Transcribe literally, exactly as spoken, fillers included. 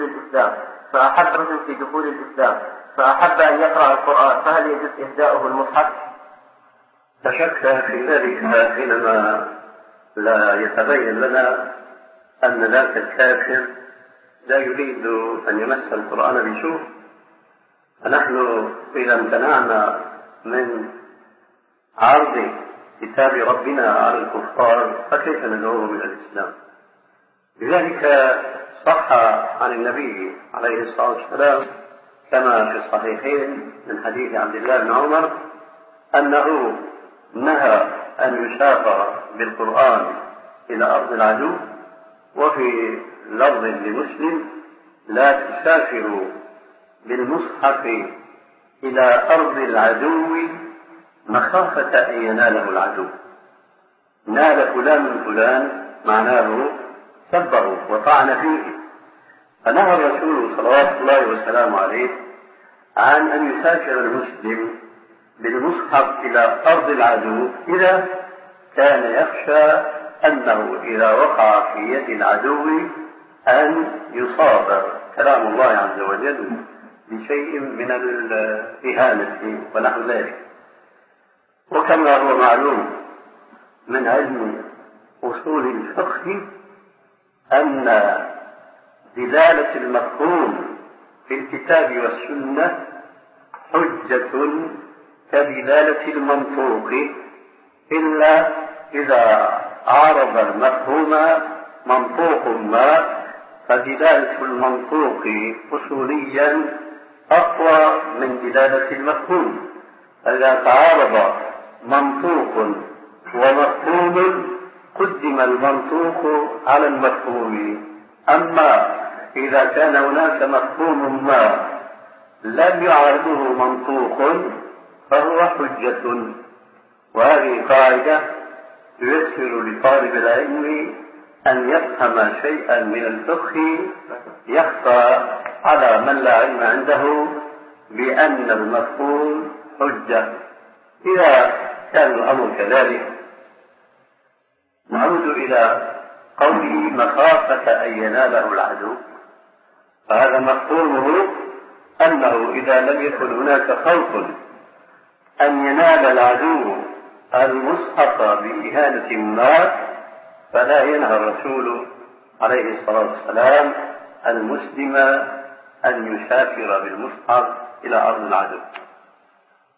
دخول الإسلام، فأحب رجل في دخول الإسلام فأحب أن يقرأ القرآن، فهل يجوز إهداؤه المصحف؟ لا شك في ذلك حينما لا يتبين لنا أن ذاك الكافر لا يريد أن يمس القرآن بسوء، فنحن إذا امتنعنا من عرض كتاب ربنا على الكفار فكيف ندعوهم إلى الإسلام؟ لذلك صح عن النبي عليه الصلاة والسلام كما في الصحيحين من حديث عبد الله بن عمر أنه نهى أن يسافر بالقرآن إلى أرض العدو، وفي لفظ لمسلم لا تسافروا بالمصحف إلى أرض العدو مخافة أن يناله العدو. نال فلان من فلان معناه سبه وطعن فيه، فنهى الرسول صلوات الله وسلامه عليه عن أن يسافر المسلم بالمصحف إلى أرض العدو إذا كان يخشى أنه إذا وقع في يد العدو أن يصاب كلام الله عز وجل بشيء من الإهانة ونحو ذلك. وكما هو معلوم من علم أصول الفقه أن دلالة المفهوم في الكتاب والسنة حجة كدلالة المنطوق، إلا إذا عارض المفهوم منطوق ما، فدلالة المنطوق أصوليا أقوى من دلالة المفهوم. إذا تعارض منطوق ومفهوم قدم المنطوق على المفهوم، أما إذا كان هناك مفهوم ما لم يعارضه منطوق فهو حجة. وهذه قاعدة ييسر لطالب العلم أن يفهم شيئا من الفقه يخفى على من لا علم عنده بأن المفهوم حجة. إذا كان الأمر كذلك نعود إلى قوله مخافة أن يناله العدو، فهذا مفهومه أنه إذا لم يكن هناك خوف أن ينال العدو المصحف بإهانة ما فلا ينهى الرسول عليه الصلاة والسلام المسلم أن يسافر بالمصحف إلى أرض العدو.